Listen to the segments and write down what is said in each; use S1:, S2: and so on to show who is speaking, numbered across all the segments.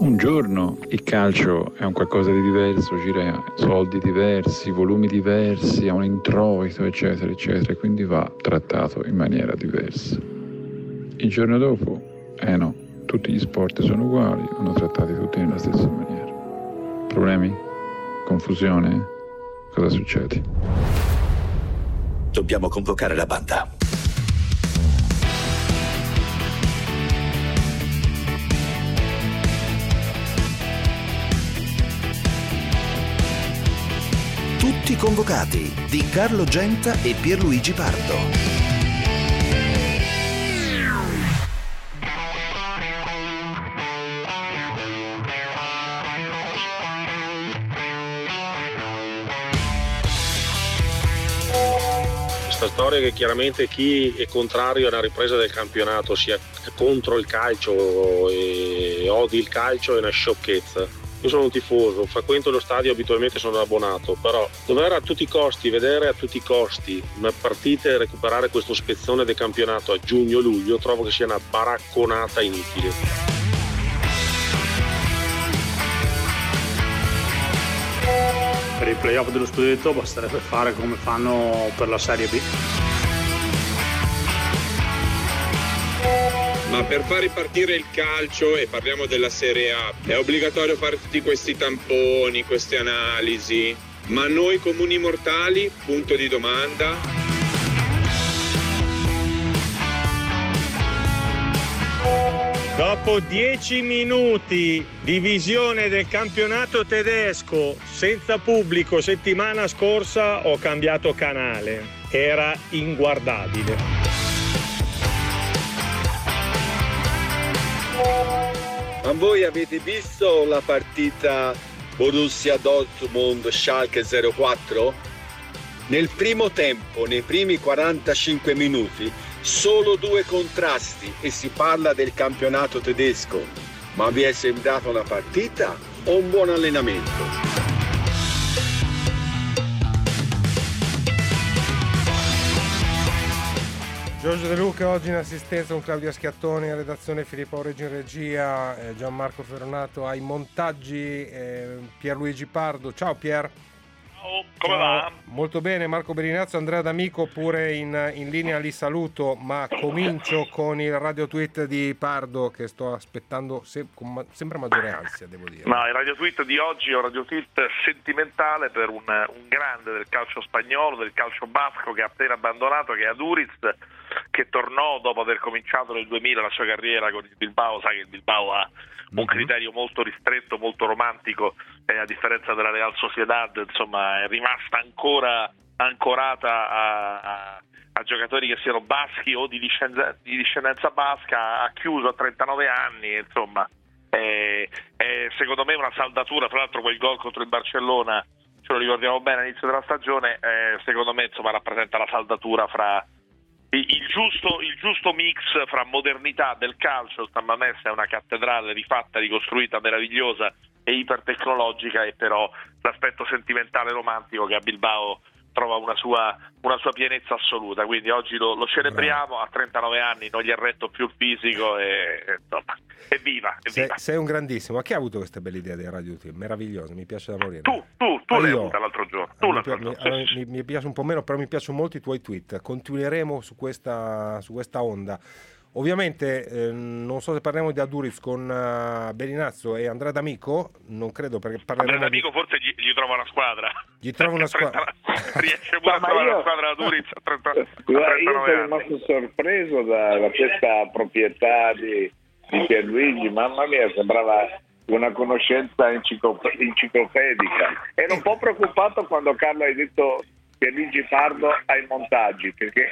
S1: Un giorno il calcio è un qualcosa di diverso, gira soldi diversi, volumi diversi, ha un introito, eccetera, eccetera, e quindi va trattato in maniera diversa. Il giorno dopo, no, tutti gli sport sono uguali, vanno trattati tutti nella stessa maniera. Problemi? Confusione? Cosa succede?
S2: Dobbiamo convocare la banda. Tutti convocati di Carlo Genta e Pierluigi Pardo.
S3: Questa storia che chiaramente chi è contrario alla ripresa del campionato sia contro il calcio e odi il calcio è una sciocchezza. Io sono un tifoso, frequento lo stadio, abitualmente sono abbonato, però dover a tutti i costi, vedere a tutti i costi una partita e recuperare questo spezzone del campionato a giugno-luglio trovo che sia una baracconata inutile.
S4: Per i playoff dello scudetto basterebbe fare come fanno per la Serie B.
S5: Ma per far ripartire il calcio, e parliamo della Serie A, è obbligatorio fare tutti questi tamponi, queste analisi? Ma noi comuni mortali? Punto di domanda.
S6: Dopo 10 minuti di visione del campionato tedesco senza pubblico settimana scorsa ho cambiato canale. Era inguardabile.
S7: Ma voi avete visto la partita Borussia Dortmund-Schalke 04? Nel primo tempo, nei primi 45 minuti, solo 2 contrasti e si parla del campionato tedesco. Ma vi è sembrata una partita o un buon allenamento?
S8: Giorgio De Luca oggi in assistenza con Claudia Schiattoni, in redazione Filippo Aureggi in regia, Gianmarco Ferronato ai montaggi, Pierluigi Pardo. Ciao Pier.
S9: Ciao, come va?
S8: Molto bene, Marco Bellinazzo, Andrea D'Amico pure in linea, li saluto, ma comincio con il radio tweet di Pardo che sto aspettando con sempre maggiore ansia, devo dire.
S9: No, il radio tweet di oggi è un radio tweet sentimentale per un grande del calcio spagnolo, del calcio basco che ha appena abbandonato, che è Aduriz, che tornò dopo aver cominciato nel 2000 la sua carriera con il Bilbao. Sai che il Bilbao ha un criterio molto ristretto, molto romantico, a differenza della Real Sociedad, insomma è rimasta ancora ancorata a giocatori che siano baschi o di discendenza basca. Ha chiuso a 39 anni, insomma è secondo me una saldatura. Tra l'altro quel gol contro il Barcellona ce lo ricordiamo bene all'inizio della stagione, secondo me insomma rappresenta la saldatura fra il giusto mix fra modernità del calcio. Il San Mamés è una cattedrale rifatta, ricostruita, meravigliosa e ipertecnologica, e però l'aspetto sentimentale romantico che a Bilbao trova una sua pienezza assoluta. Quindi oggi lo celebriamo. A 39 anni non gli è retto più il fisico e insomma evviva.
S8: Sei un grandissimo. Ma chi ha avuto queste belle idee del radio team? Meraviglioso, mi piace da morire.
S9: Tu l'hai avuta l'altro giorno.
S8: Mi piace un po' meno, però mi piacciono molto i tuoi tweet. Continueremo su questa onda. Ovviamente non so se parliamo di Aduriz con Bellinazzo e Andrea D'Amico, non credo, perché parleremo
S9: Andrea D'Amico forse gli trova una squadra.
S8: Gli trova una squadra.
S9: Riesce pure a trovare una squadra Aduriz a 39
S10: io sono rimasto sorpreso da questa proprietà di Pierluigi, mamma mia, sembrava una conoscenza enciclopedica. Ero un po' preoccupato quando Carlo hai detto Pierluigi Pardo ai montaggi, perché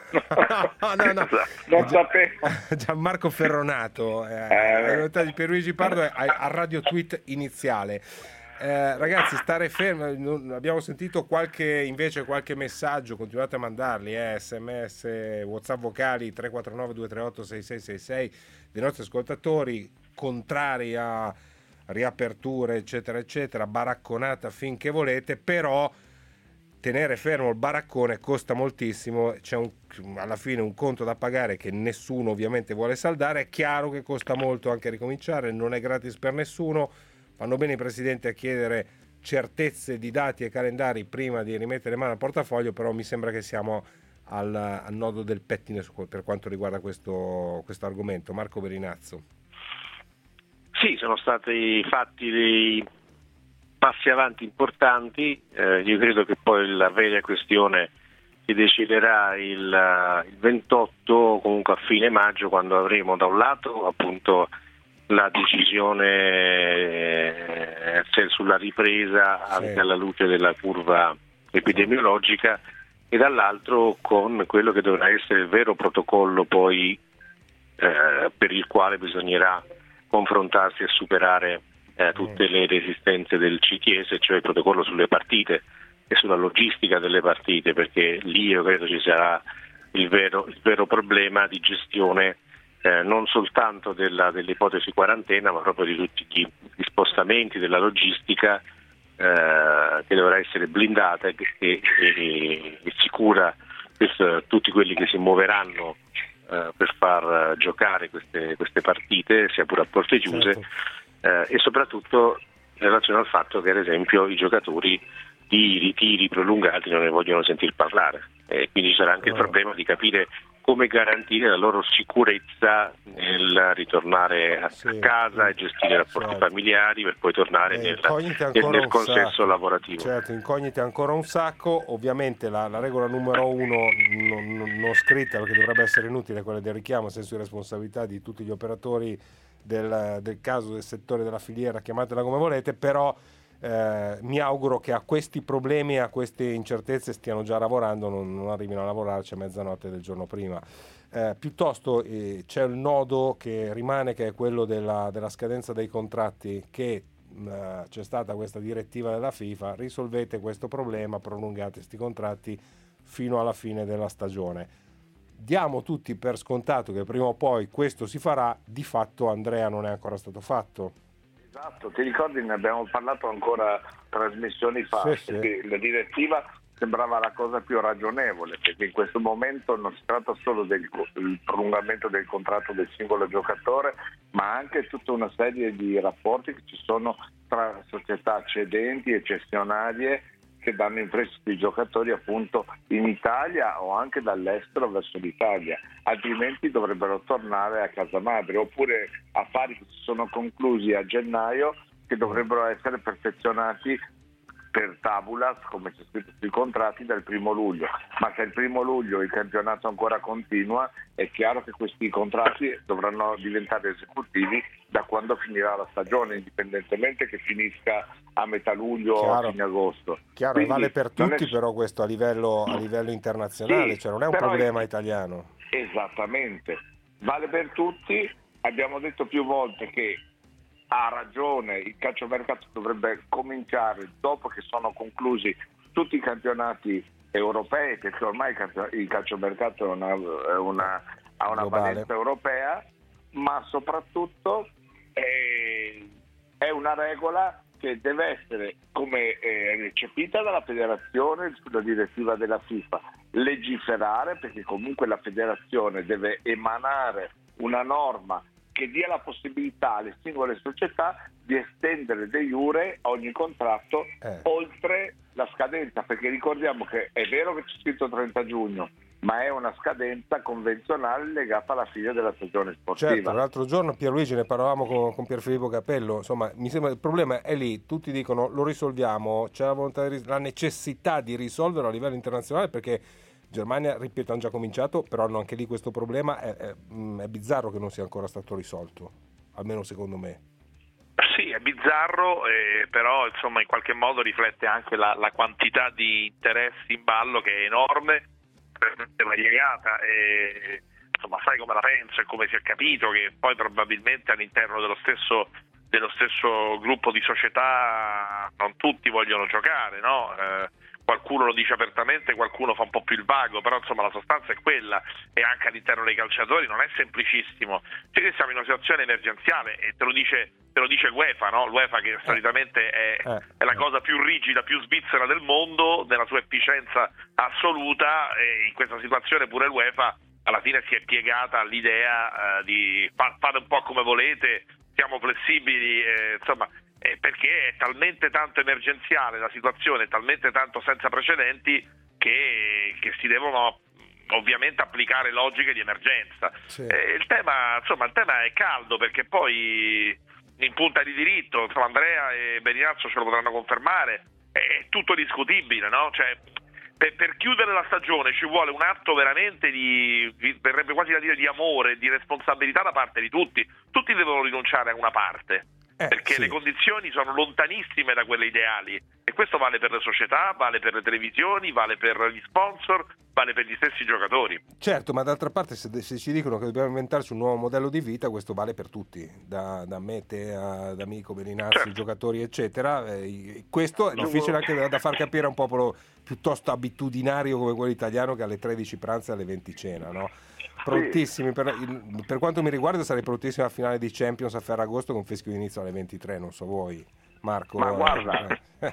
S8: no.
S10: non sapevo.
S8: Gianmarco Ferronato di Pierluigi Pardo al radio tweet iniziale. Ragazzi, stare fermi. Abbiamo sentito qualche messaggio, continuate a mandarli, sms, WhatsApp vocali 349 238 6666 dei nostri ascoltatori contrari a riaperture eccetera eccetera, baracconata finché volete, però tenere fermo il baraccone costa moltissimo, c'è alla fine un conto da pagare che nessuno ovviamente vuole saldare. È chiaro che costa molto anche ricominciare, non è gratis per nessuno, fanno bene i presidenti a chiedere certezze di dati e calendari prima di rimettere mano al portafoglio, però mi sembra che siamo al nodo del pettine per quanto riguarda questo argomento. Marco Berinazzo.
S11: Sì, sono stati fatti dei passi avanti importanti, io credo che poi la vera questione si deciderà il 28, comunque a fine maggio, quando avremo da un lato appunto la decisione sulla ripresa anche alla luce della curva epidemiologica, e dall'altro con quello che dovrà essere il vero protocollo poi per il quale bisognerà confrontarsi e superare tutte le resistenze del CTS, cioè il protocollo sulle partite e sulla logistica delle partite, perché lì io credo ci sarà il vero problema di gestione non soltanto dell'ipotesi quarantena, ma proprio di tutti gli spostamenti della logistica che dovrà essere blindata e sicura per tutti quelli che si muoveranno per far giocare queste partite, sia pure a porte chiuse, e soprattutto in relazione al fatto che ad esempio i giocatori di ritiri prolungati non ne vogliono sentir parlare, e quindi ci sarà anche il problema di capire come garantire la loro sicurezza nel ritornare a casa e gestire i rapporti familiari per poi tornare nel consenso lavorativo.
S8: Certo, incognite ancora un sacco. Ovviamente la regola numero 1 non scritta, perché dovrebbe essere inutile, quella del richiamo senso di responsabilità di tutti gli operatori del caso, del settore, della filiera, chiamatela come volete, però mi auguro che a questi problemi, a queste incertezze stiano già lavorando, non arrivino a lavorarci a mezzanotte del giorno prima. Piuttosto c'è il nodo che rimane, che è quello della scadenza dei contratti, che c'è stata questa direttiva della FIFA: risolvete questo problema, prolungate questi contratti fino alla fine della stagione. Diamo tutti per scontato che prima o poi questo si farà, di fatto Andrea non è ancora stato fatto.
S10: Esatto, ti ricordi, ne abbiamo parlato ancora trasmissioni fa, perché la direttiva sembrava la cosa più ragionevole, perché in questo momento non si tratta solo del prolungamento del contratto del singolo giocatore, ma anche tutta una serie di rapporti che ci sono tra società cedenti e cessionarie che danno in prestito i giocatori appunto in Italia o anche dall'estero verso l'Italia, altrimenti dovrebbero tornare a casa madre, oppure affari che si sono conclusi a gennaio che dovrebbero essere perfezionati per tabulas, come c'è scritto sui contratti, dal 1 luglio. Ma se il 1 luglio il campionato ancora continua, è chiaro che questi contratti dovranno diventare esecutivi da quando finirà la stagione, indipendentemente che finisca a metà luglio o a fine agosto.
S8: Chiaro, quindi, vale per tutti, però questo a livello internazionale, cioè non è un problema italiano.
S10: Esattamente, vale per tutti. Abbiamo detto più volte che ha ragione, il calciomercato dovrebbe cominciare dopo che sono conclusi tutti i campionati europei, perché ormai il calciomercato ha una valenza europea, ma soprattutto è una regola che deve essere, come recepita dalla federazione sulla direttiva della FIFA, legiferare, perché comunque la federazione deve emanare una norma che dia la possibilità alle singole società di estendere de jure ogni contratto oltre la scadenza, perché ricordiamo che è vero che c'è scritto 30 giugno, ma è una scadenza convenzionale legata alla fine della stagione sportiva.
S8: Certo, l'altro giorno Pierluigi ne parlavamo con Pierfilippo Capello, insomma mi sembra il problema è lì, tutti dicono lo risolviamo, c'è la volontà la necessità di risolverlo a livello internazionale, perché Germania, ripeto, hanno già cominciato, però hanno anche lì questo problema. È bizzarro che non sia ancora stato risolto, almeno secondo me.
S9: Sì, è bizzarro, però insomma in qualche modo riflette anche la quantità di interessi in ballo, che è enorme, variegata, e insomma sai come la penso e come si è capito che poi probabilmente all'interno dello stesso gruppo di società non tutti vogliono giocare, no? Qualcuno lo dice apertamente, qualcuno fa un po' più il vago, però insomma la sostanza è quella, e anche all'interno dei calciatori non è semplicissimo. Cioè che siamo in una situazione emergenziale, e te lo dice te lo dice l'UEFA, no? L'UEFA che solitamente è la cosa più rigida, più svizzera del mondo, nella sua efficienza assoluta, e in questa situazione pure l'UEFA alla fine si è piegata all'idea di fate un po' come volete, siamo flessibili, insomma, perché è talmente tanto emergenziale la situazione, è talmente tanto senza precedenti che si devono ovviamente applicare logiche di emergenza.
S8: Sì.
S9: Il tema è caldo, perché poi in punta di diritto, insomma, Andrea e Beniazzo ce lo potranno confermare, è tutto discutibile, no? Cioè, per chiudere la stagione ci vuole un atto veramente verrebbe quasi da dire di amore, di responsabilità da parte di tutti devono rinunciare a una parte, perché
S8: sì.
S9: le condizioni sono lontanissime da quelle ideali, e questo vale per le società, vale per le televisioni, vale per gli sponsor, vale per gli stessi giocatori.
S8: Certo, ma d'altra parte se ci dicono che dobbiamo inventarci un nuovo modello di vita, questo vale per tutti, da me, te, ad Amico, Beninazzi,
S9: certo.
S8: Giocatori eccetera. Questo è difficile anche da far capire a un popolo piuttosto abitudinario come quello italiano, che alle 13 pranza e alle 20 cena, no? Prontissimi, per quanto mi riguarda sarei prontissimo alla finale di Champions a Ferragosto con fischio di inizio alle 23, non so voi, Marco.
S10: Ma guarda,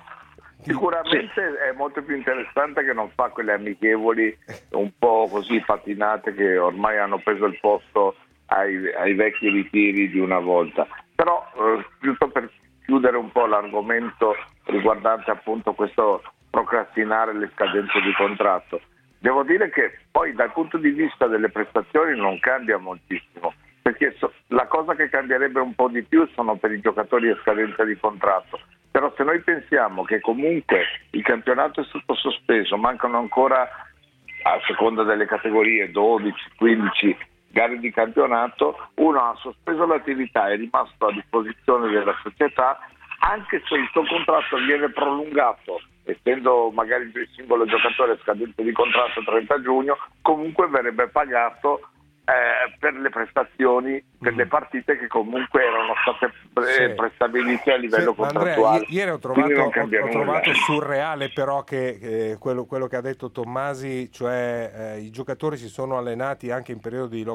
S10: sicuramente è molto più interessante che non fa quelle amichevoli un po' così patinate che ormai hanno preso il posto ai vecchi ritiri di una volta. Però giusto per chiudere un po' l'argomento riguardante appunto questo procrastinare le scadenze di contratto, devo dire che poi dal punto di vista delle prestazioni non cambia moltissimo, perché la cosa che cambierebbe un po' di più sono per i giocatori a scadenza di contratto. Però se noi pensiamo che comunque il campionato è stato sospeso, mancano ancora, a seconda delle categorie, 12, 15 gare di campionato, uno ha sospeso l'attività, è rimasto a disposizione della società, anche se il suo contratto viene prolungato, essendo magari il singolo giocatore a scadenza di contratto 30 giugno, comunque verrebbe pagato per le prestazioni, per le partite che comunque erano state prestabilite a livello contrattuale.
S8: Andrea, ieri ho trovato surreale però che quello che ha detto Tommasi, cioè i giocatori si sono allenati anche in periodo di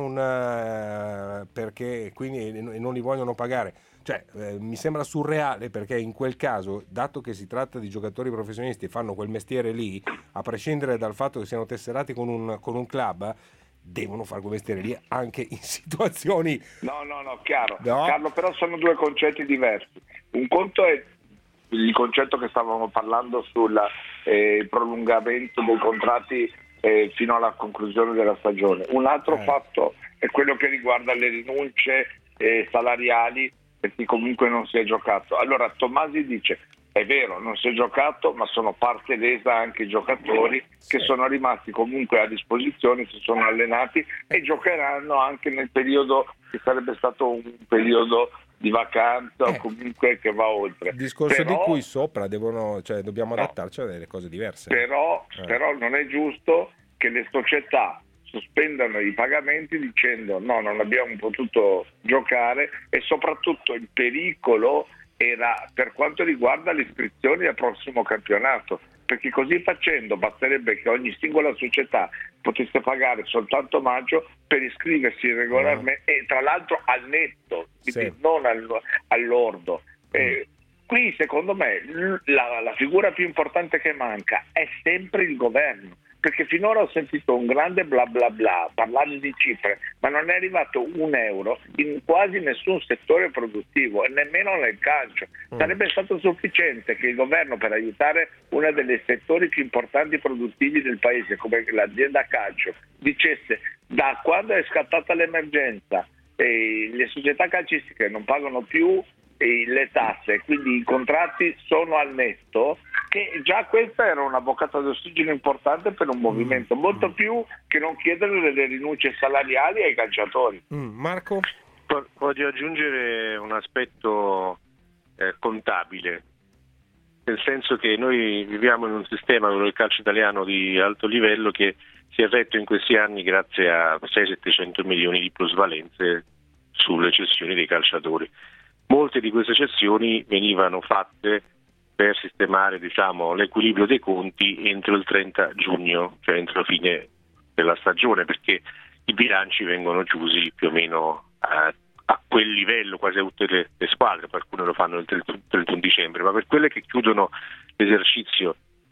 S8: lockdown perché quindi non li vogliono pagare. Cioè, mi sembra surreale, perché in quel caso, dato che si tratta di giocatori professionisti e fanno quel mestiere lì, a prescindere dal fatto che siano tesserati con un club, devono fare quel mestiere lì anche in situazioni...
S10: No, chiaro. No? Carlo, però sono due concetti diversi. Un conto è il concetto che stavamo parlando sul prolungamento dei contratti fino alla conclusione della stagione. Un altro fatto è quello che riguarda le rinunce salariali per chi comunque non si è giocato. Allora Tommasi dice: è vero, non si è giocato, ma sono parte lesa anche i giocatori che sono rimasti comunque a disposizione, si sono allenati e giocheranno anche nel periodo che sarebbe stato un periodo di vacanza o comunque che va oltre.
S8: Discorso di cui sopra dobbiamo adattarci a delle cose diverse.
S10: Però non è giusto che le società sospendano i pagamenti dicendo no, non abbiamo potuto giocare, e soprattutto il pericolo era per quanto riguarda le iscrizioni al prossimo campionato, perché così facendo basterebbe che ogni singola società potesse pagare soltanto maggio per iscriversi regolarmente e tra l'altro al netto, quindi non all'ordo. Qui secondo me la figura più importante che manca è sempre il governo, perché finora ho sentito un grande bla bla bla parlando di cifre, ma non è arrivato un euro in quasi nessun settore produttivo e nemmeno nel calcio. Sarebbe stato sufficiente che il governo, per aiutare uno dei settori più importanti produttivi del paese come l'azienda calcio, dicesse: da quando è scattata l'emergenza le società calcistiche non pagano più le tasse, quindi i contratti sono al netto, che già questa era una boccata d'ossigeno importante per un movimento, molto più che non chiedere delle rinunce salariali ai calciatori.
S8: Marco?
S11: Voglio aggiungere un aspetto contabile, nel senso che noi viviamo in un sistema, quello del calcio italiano, di alto livello, che si è retto in questi anni grazie a 600-700 milioni di plusvalenze sulle cessioni dei calciatori. Molte di queste cessioni venivano fatte per sistemare, l'equilibrio dei conti entro il 30 giugno, cioè entro la fine della stagione, perché i bilanci vengono chiusi più o meno a quel livello quasi a tutte le squadre, per alcune lo fanno il 31 dicembre, ma per quelle che chiudono l'esercizio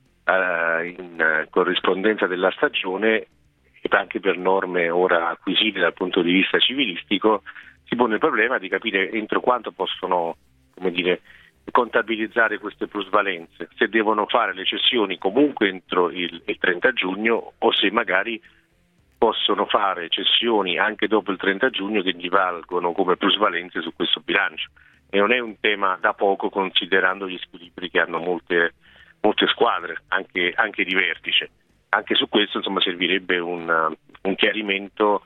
S11: in corrispondenza della stagione, e anche per norme ora acquisite dal punto di vista civilistico, si pone il problema di capire entro quanto possono, come dire, contabilizzare queste plusvalenze, se devono fare le cessioni comunque entro il 30 giugno o se magari possono fare cessioni anche dopo il 30 giugno che gli valgono come plusvalenze su questo bilancio. E non è un tema da poco, considerando gli squilibri che hanno molte squadre, anche di vertice. Anche su questo, insomma, servirebbe un chiarimento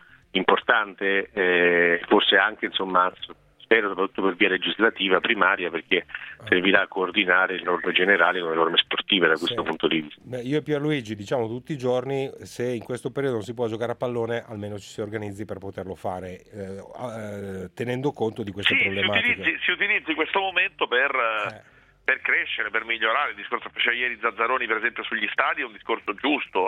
S11: importante, forse anche, insomma, spero soprattutto per via legislativa primaria, perché servirà a coordinare le norme generali con le norme sportive da questo punto di vista.
S8: Io e Pierluigi diciamo tutti i giorni, se in questo periodo non si può giocare a pallone, almeno ci si organizzi per poterlo fare, tenendo conto di queste problematiche.
S9: Si utilizzi questo momento per crescere, per migliorare. Il discorso che faceva ieri Zazzaroni per esempio sugli stadi è un discorso giusto.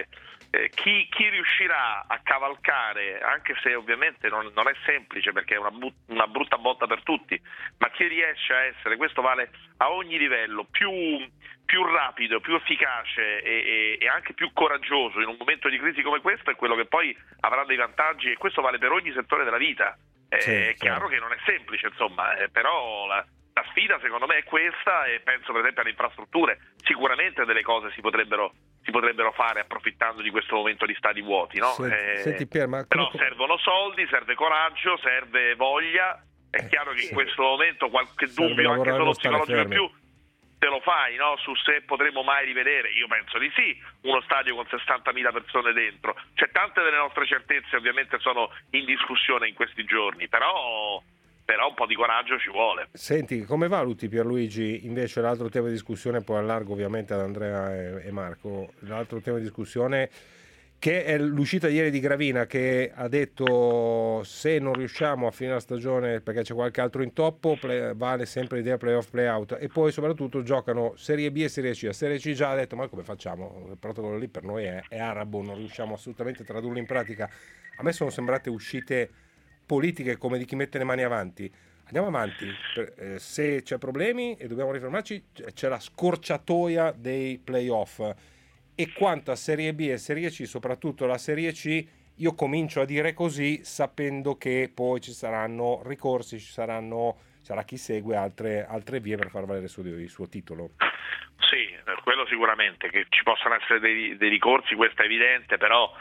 S9: Chi riuscirà a cavalcare, anche se ovviamente non è semplice perché è una brutta botta per tutti, ma chi riesce a essere, questo vale a ogni livello, più rapido, più efficace e anche più coraggioso in un momento di crisi come questo, è quello che poi avrà dei vantaggi, e questo vale per ogni settore della vita. È chiaro che non è semplice, insomma, però la sfida secondo me è questa, e penso per esempio alle infrastrutture. Sicuramente delle cose si potrebbero fare approfittando di questo momento di stadi vuoti, no?
S8: Senti Pier,
S9: però servono soldi, serve coraggio, serve voglia. È chiaro che in questo momento qualche dubbio, anche solo psicologico in più, te lo fai, no? Su se potremo mai rivedere. Io penso di sì, uno stadio con 60.000 persone dentro. Cioè, tante delle nostre certezze ovviamente sono in discussione in questi giorni, però un po' di coraggio ci vuole.
S8: Senti, come valuti, Pierluigi, invece l'altro tema di discussione, poi allargo ovviamente ad Andrea e Marco, l'altro tema di discussione che è l'uscita ieri di Gravina, che ha detto se non riusciamo a finire la stagione perché c'è qualche altro intoppo, vale sempre l'idea playoff, playout, e poi soprattutto giocano Serie B e Serie C. A Serie C già ha detto ma come facciamo? Il protocollo lì per noi è arabo, non riusciamo assolutamente a tradurlo in pratica. A me sono sembrate uscite politiche come di chi mette le mani avanti. Andiamo avanti, se c'è problemi e dobbiamo rifermarci, c'è la scorciatoia dei playoff. E quanto a Serie B e Serie C, soprattutto la Serie C, io comincio a dire così sapendo che poi ci saranno ricorsi, sarà chi segue altre vie per far valere il suo titolo.
S9: Sì, quello sicuramente, che ci possano essere dei ricorsi, questo è evidente, però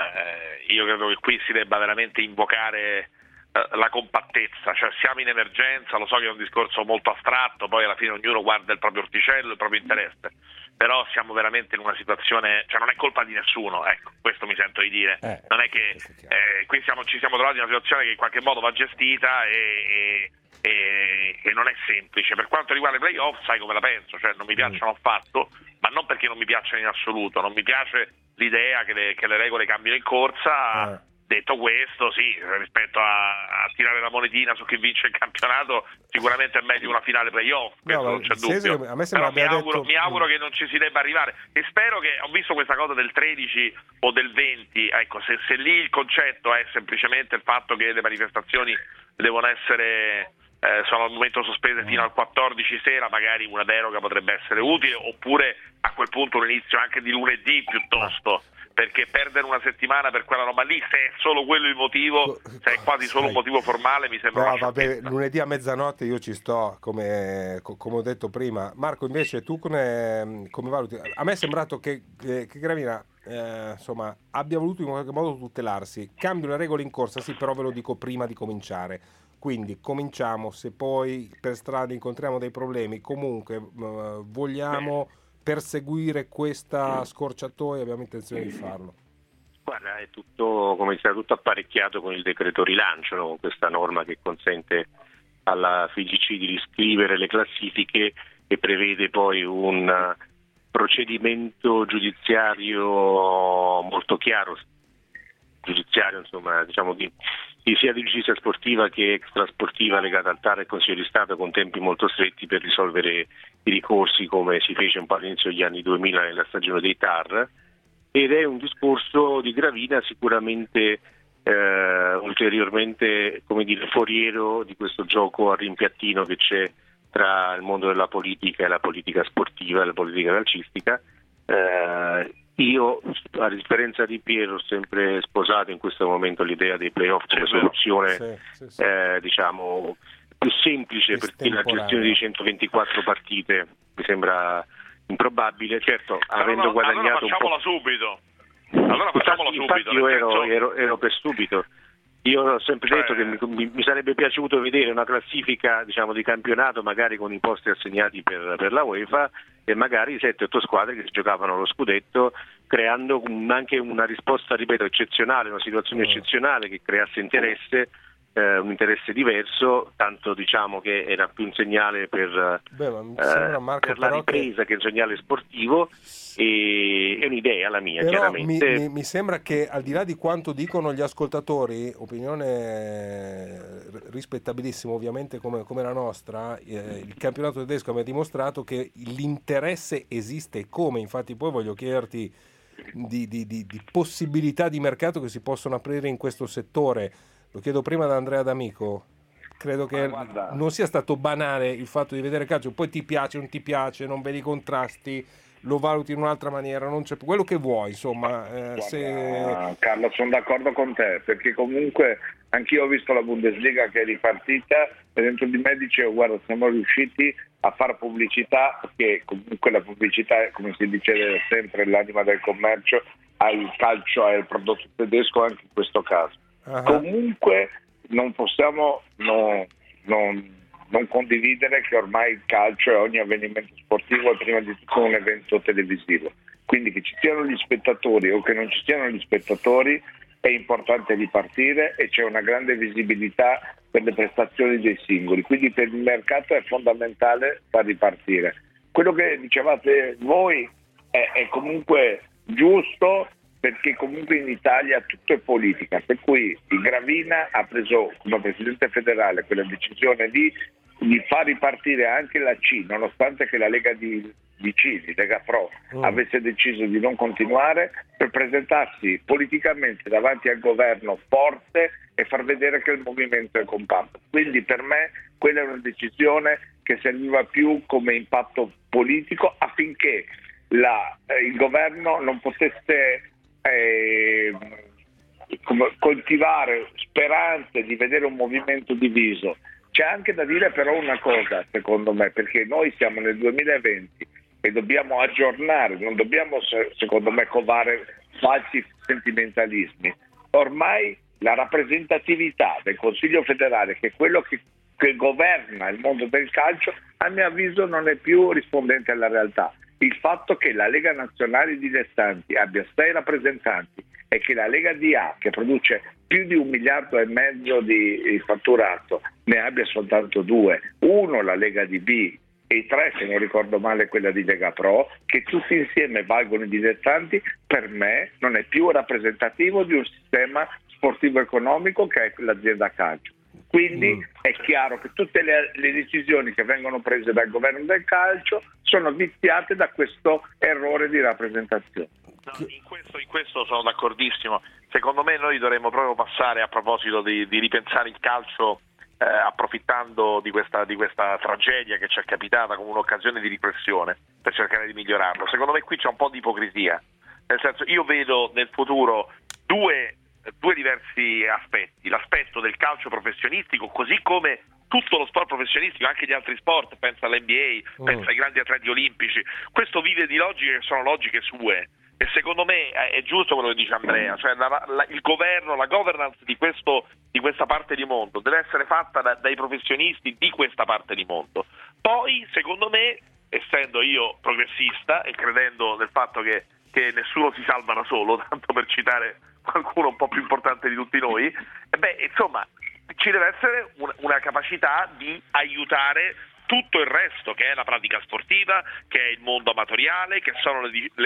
S9: io credo che qui si debba veramente invocare la compattezza. Cioè, siamo in emergenza, lo so che è un discorso molto astratto, poi alla fine ognuno guarda il proprio orticello, il proprio interesse, però siamo veramente in una situazione, cioè non è colpa di nessuno, ecco, questo mi sento di dire. Non è che qui ci siamo trovati in una situazione che in qualche modo va gestita e non è semplice. Per quanto riguarda i playoff, sai come la penso, cioè non mi piacciono affatto, ma non perché non mi piacciono in assoluto, non mi piace l'idea che le regole cambino in corsa. Detto questo, sì, rispetto a tirare la monetina su chi vince il campionato, sicuramente è meglio una finale playoff, questo non c'è dubbio.
S8: A me
S9: però mi auguro che non ci si debba arrivare, e spero che, ho visto questa cosa del 13 o del 20, ecco, se lì il concetto è semplicemente il fatto che le manifestazioni devono essere sono al momento sospese fino al 14 sera, magari una deroga potrebbe essere utile, oppure a quel punto un inizio anche di lunedì piuttosto. Perché perdere una settimana per quella roba lì, se è solo quello il motivo, se è quasi solo un motivo formale, mi sembra
S8: vabbè, lunedì a mezzanotte io ci sto, come ho detto prima. Marco, invece tu come valuti? A me è sembrato che Gravina insomma abbia voluto in qualche modo tutelarsi. Cambio le regole in corsa, sì, però ve lo dico prima di cominciare. Quindi cominciamo, se poi per strada incontriamo dei problemi, comunque vogliamo perseguire questa scorciatoia, abbiamo intenzione di farlo.
S11: Guarda, è tutto, come si sa, tutto apparecchiato con il decreto rilancio, no? Con questa norma che consente alla FIGC di riscrivere le classifiche e prevede poi un procedimento giudiziario molto chiaro, insomma, diciamo sia di giustizia sportiva che extrasportiva legata al TAR e Consiglio di Stato, con tempi molto stretti per risolvere i ricorsi, come si fece un po' all'inizio degli anni 2000 nella stagione dei TAR, ed è un discorso di Gravina sicuramente ulteriormente, come dire, foriero di questo gioco a rimpiattino che c'è tra il mondo della politica e la politica sportiva e la politica calcistica. Io, a differenza di Piero, ho sempre sposato in questo momento l'idea dei playoff come soluzione diciamo più semplice, perché la gestione di 124 partite mi sembra improbabile. Certo, avendo guadagnato
S9: allora facciamola
S11: un po'.
S9: Subito. Allora facciamola subito.
S11: Io ero per subito. Io ho sempre detto che mi sarebbe piaciuto vedere una classifica, diciamo, di campionato, magari con i posti assegnati per la UEFA, e magari 7-8 squadre che si giocavano lo scudetto, creando anche una risposta, ripeto, eccezionale, una situazione eccezionale che creasse interesse, un interesse diverso, tanto diciamo che era più un segnale per la ripresa che un segnale sportivo, e è un'idea la mia.
S8: Però
S11: chiaramente
S8: mi sembra che, al di là di quanto dicono gli ascoltatori, opinione rispettabilissima ovviamente come la nostra, il campionato tedesco mi ha dimostrato che l'interesse esiste, come infatti poi voglio chiederti di possibilità di mercato che si possono aprire in questo settore. Lo chiedo prima da Andrea D'Amico. Credo che non sia stato banale il fatto di vedere calcio, poi ti piace, non ti piace, non vedi i contrasti, lo valuti in un'altra maniera, non c'è quello che vuoi, insomma.
S10: Carlo, sono d'accordo con te, perché comunque anch'io ho visto la Bundesliga che è ripartita e dentro di me dicevo, guarda, siamo riusciti a fare pubblicità, perché comunque la pubblicità è, come si dice sempre, l'anima del commercio, al calcio, al prodotto tedesco anche in questo caso. Comunque non possiamo non condividere che ormai il calcio e ogni avvenimento sportivo è prima di tutto un evento televisivo, quindi che ci siano gli spettatori o che non ci siano gli spettatori è importante ripartire, e c'è una grande visibilità per le prestazioni dei singoli, quindi per il mercato è fondamentale far ripartire. Quello che dicevate voi è comunque giusto, perché comunque in Italia tutto è politica, per cui il Gravina ha preso come presidente federale quella decisione di far ripartire anche la C, nonostante che la Lega di Lega Pro avesse deciso di non continuare, per presentarsi politicamente davanti al governo forte e far vedere che il movimento è compatto. Quindi per me quella è una decisione che serviva più come impatto politico, affinché il governo non potesse coltivare speranze di vedere un movimento diviso. C'è anche da dire però una cosa, secondo me, perché noi siamo nel 2020 e dobbiamo aggiornare, non dobbiamo, secondo me, covare falsi sentimentalismi. Ormai la rappresentatività del Consiglio federale, che è quello che governa il mondo del calcio, a mio avviso non è più rispondente alla realtà. Il fatto che la Lega Nazionale Dilettanti abbia 6 rappresentanti e che la Lega DA, che produce più di 1,5 miliardi di fatturato, ne abbia soltanto 2, uno la Lega DB e 3, se non ricordo male, quella di Lega Pro, che tutti insieme valgono i dilettanti, per me non è più rappresentativo di un sistema sportivo economico che è l'azienda calcio. Quindi è chiaro che tutte le decisioni che vengono prese dal governo del calcio sono viziate da questo errore di rappresentazione.
S9: No, in questo sono d'accordissimo. Secondo me noi dovremmo proprio passare, a proposito di ripensare il calcio, approfittando di questa tragedia che ci è capitata come un'occasione di riflessione per cercare di migliorarlo. Secondo me qui c'è un po' di ipocrisia, nel senso, io vedo nel futuro due diversi aspetti: l'aspetto del calcio professionistico, così come tutto lo sport professionistico, anche gli altri sport, pensa all'NBA, pensa ai grandi atleti olimpici. Questo vive di logiche che sono logiche sue, e secondo me è giusto quello che dice Andrea, cioè il governo, la governance di questa parte di mondo deve essere fatta dai professionisti di questa parte di mondo. Poi, secondo me, essendo io progressista e credendo nel fatto che nessuno si salva da solo, tanto per citare qualcuno un po' più importante di tutti noi, insomma, ci deve essere una capacità di aiutare tutto il resto, che è la pratica sportiva, che è il mondo amatoriale, che sono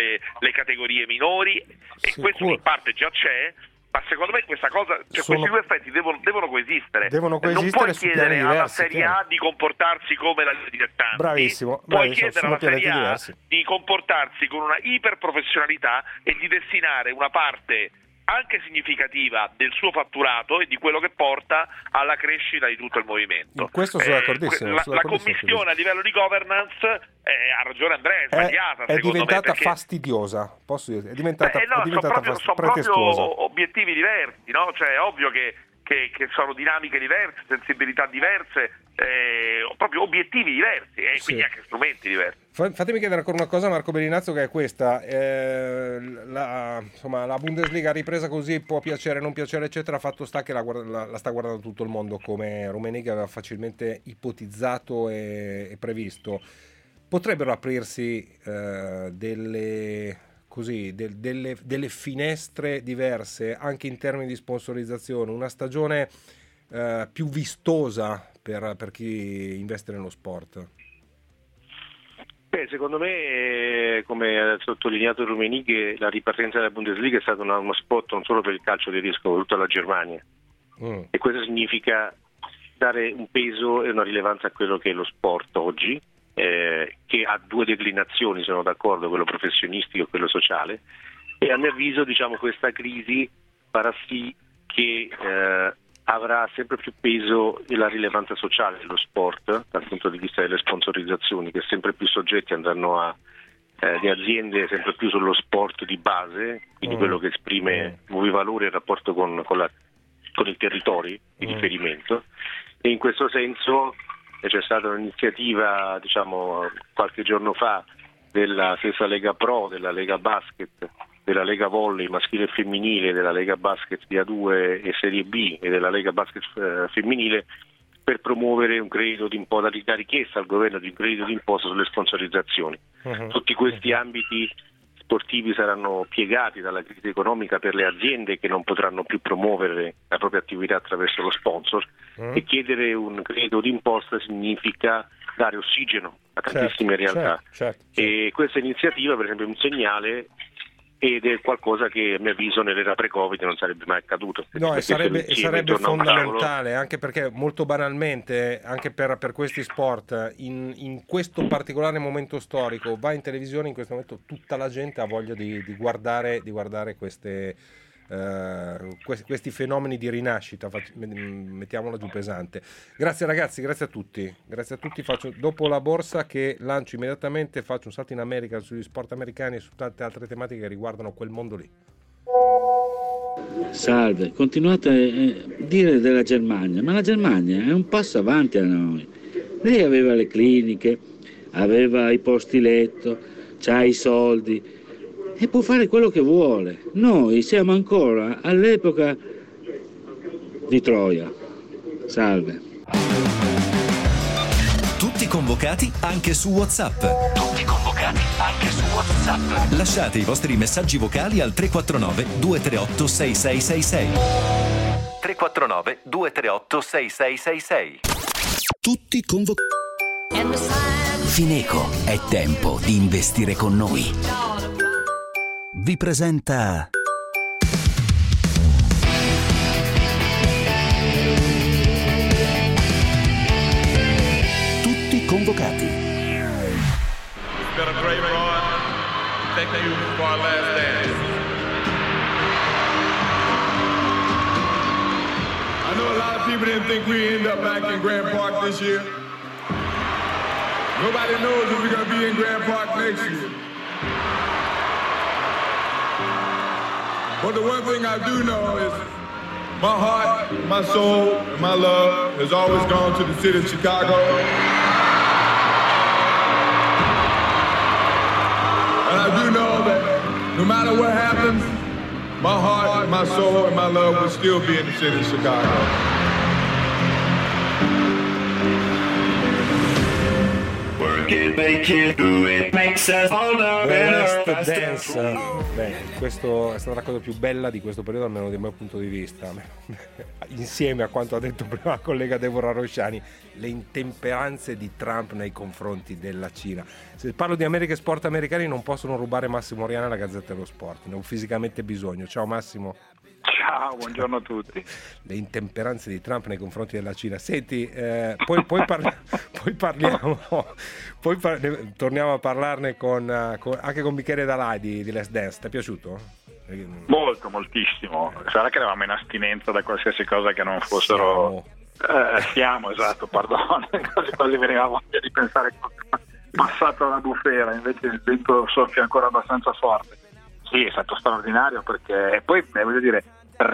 S9: le categorie minori, e questo in parte già c'è, ma secondo me questa cosa, questi due aspetti devono coesistere.
S8: Non
S9: puoi chiedere alla Serie A di comportarsi come la dilettanti.
S8: Bravissimo.
S9: Puoi chiedere alla Serie A di comportarsi con una iperprofessionalità e di destinare una parte anche significativa del suo fatturato e di quello che porta alla crescita di tutto il movimento.
S8: Questo sono d'accordissimo.
S9: La commissione a livello di governance, ha ragione Andrea, è sbagliata.
S8: È diventata
S9: perché...
S8: fastidiosa, posso dire, è diventata
S9: sono proprio obiettivi diversi, no? Cioè è ovvio che sono dinamiche diverse, sensibilità diverse, proprio obiettivi diversi e quindi anche strumenti diversi.
S8: Fatemi chiedere ancora una cosa a Marco Bellinazzo, che è questa. La Bundesliga ripresa così può piacere, non piacere, eccetera. Fatto sta che la sta guardando tutto il mondo, come Rummenigge aveva facilmente ipotizzato e previsto. Potrebbero aprirsi delle finestre diverse anche in termini di sponsorizzazione, una stagione più vistosa per chi investe nello sport?
S11: Secondo me, come ha sottolineato Rummenigge, la ripartenza della Bundesliga è stato uno spot non solo per il calcio tedesco, ma per tutta la Germania. E questo significa dare un peso e una rilevanza a quello che è lo sport oggi, che ha due declinazioni, sono d'accordo, quello professionistico e quello sociale, e a mio avviso questa crisi farà sì che avrà sempre più peso la rilevanza sociale dello sport dal punto di vista delle sponsorizzazioni, che sempre più soggetti andranno di aziende sempre più sullo sport di base, quindi quello che esprime nuovi valori in rapporto con il territorio di riferimento, e in questo senso c'è stata un'iniziativa qualche giorno fa della stessa Lega Pro, della Lega Basket, della Lega Volley maschile e femminile, della Lega Basket di A2 e Serie B e della Lega Basket femminile, per promuovere un credito d'imposta, la richiesta al governo di un credito d'imposta sulle sponsorizzazioni. Tutti questi ambiti sportivi saranno piegati dalla crisi economica per le aziende che non potranno più promuovere la propria attività attraverso lo sponsor, e chiedere un credito d'imposta significa dare ossigeno a tantissime realtà. Certo. E questa iniziativa, per esempio, è un segnale, ed è qualcosa che a mio avviso nell'era pre-Covid non sarebbe mai accaduto.
S8: No, e sarebbe fondamentale, anche perché molto banalmente, anche per questi sport, in questo particolare momento storico, va in televisione, in questo momento tutta la gente ha voglia di guardare questi fenomeni di rinascita, mettiamola giù pesante. Grazie ragazzi, grazie a tutti. Faccio dopo la borsa che lancio immediatamente, faccio un salto in America sugli sport americani e su tante altre tematiche che riguardano quel mondo lì.
S12: Salve, continuate a dire della Germania, ma la Germania è un passo avanti a noi. Lei aveva le cliniche, aveva i posti letto, c'ha i soldi e può fare quello che vuole. Noi siamo ancora all'epoca di Troia. Salve.
S2: Tutti convocati anche su WhatsApp. Lasciate i vostri messaggi vocali al 349 238 6666. 349 238 6666. Tutti convocati. Fineco, è tempo di investire con noi. Vi presenta Tutti convocati.
S13: It's been a great run. Thank you for our last dance. I know a lot of people didn't think we'd end up back in Grant Park this year. Nobody knows if we're going to be in Grant Park next year. But the one thing I do know is my heart, my soul, and my love has always gone to the city of Chicago. And I do know that no matter what happens, my heart, my soul, and my love will still be in the city of Chicago.
S8: Last Dance. Beh, questo è stata la cosa più bella di questo periodo, almeno dal mio punto di vista, insieme a quanto ha detto prima la collega Deborah Rosciani, le intemperanze di Trump nei confronti della Cina. Se parlo di America e sport americani non possono rubare Massimo Oriana alla Gazzetta dello Sport, ne ho fisicamente bisogno. Ciao Massimo.
S14: Ciao, buongiorno a tutti.
S8: Le intemperanze di Trump nei confronti della Cina. Senti, poi torniamo a parlarne anche con Michele Dalai di Last Dance. Ti è piaciuto?
S14: Moltissimo. Sarà che eravamo in astinenza da qualsiasi cosa che non fossero... esatto, pardon, quasi veniva voglia di pensare passato alla bufera, invece il vento soffia ancora abbastanza forte. Sì, è stato straordinario, perché poi voglio dire,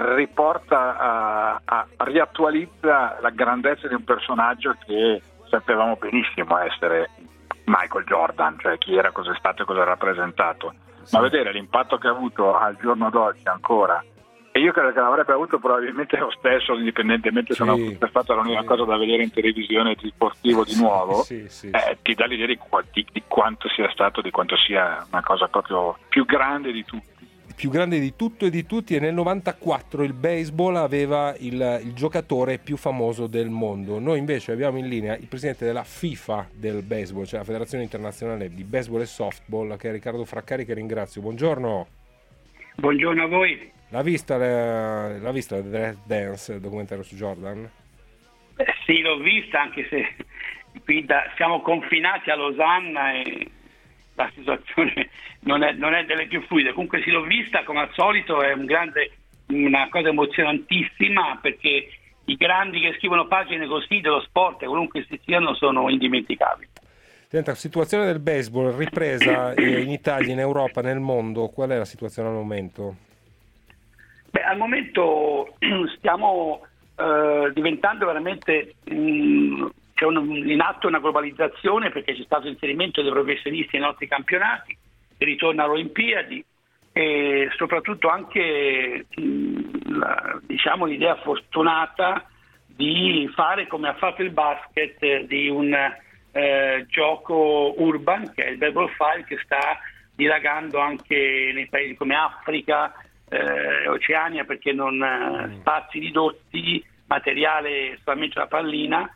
S14: riattualizza la grandezza di un personaggio che sapevamo benissimo essere Michael Jordan, cioè chi era, cosa è stato e cosa ha rappresentato, ma vedere l'impatto che ha avuto al giorno d'oggi ancora, e io credo che l'avrebbe avuto probabilmente lo stesso, indipendentemente se non fosse stata l'unica cosa da vedere in televisione di sportivo di nuovo, ti dà l'idea di quanto sia stato, di quanto sia una cosa proprio più grande di tutti.
S8: Più grande di tutto e di tutti, e nel 94 il baseball aveva il giocatore più famoso del mondo. Noi invece abbiamo in linea il presidente della FIFA del baseball, cioè la Federazione Internazionale di Baseball e Softball, che è Riccardo Fraccari, che ringrazio. Buongiorno.
S15: Buongiorno a voi.
S8: L'ha vista The Last Dance, il documentario su Jordan?
S15: Sì, l'ho vista, anche se qui siamo confinati a Losanna e la situazione non è delle più fluide. Comunque sì, l'ho vista, come al solito è una cosa emozionantissima, perché i grandi che scrivono pagine così dello sport, qualunque si siano, sono indimenticabili.
S8: Senta, situazione del baseball, ripresa in Italia, in Europa, nel mondo, qual è la situazione al momento?
S15: Beh, al momento stiamo diventando veramente... c'è in atto una globalizzazione, perché c'è stato inserimento dei professionisti nei nostri campionati, il ritorno alle Olimpiadi, e soprattutto anche l'idea fortunata di fare come ha fatto il basket, di un gioco urban, che è il baseball 5, che sta dilagando anche nei paesi come Africa, Oceania, perché non spazi ridotti, materiale solamente la pallina,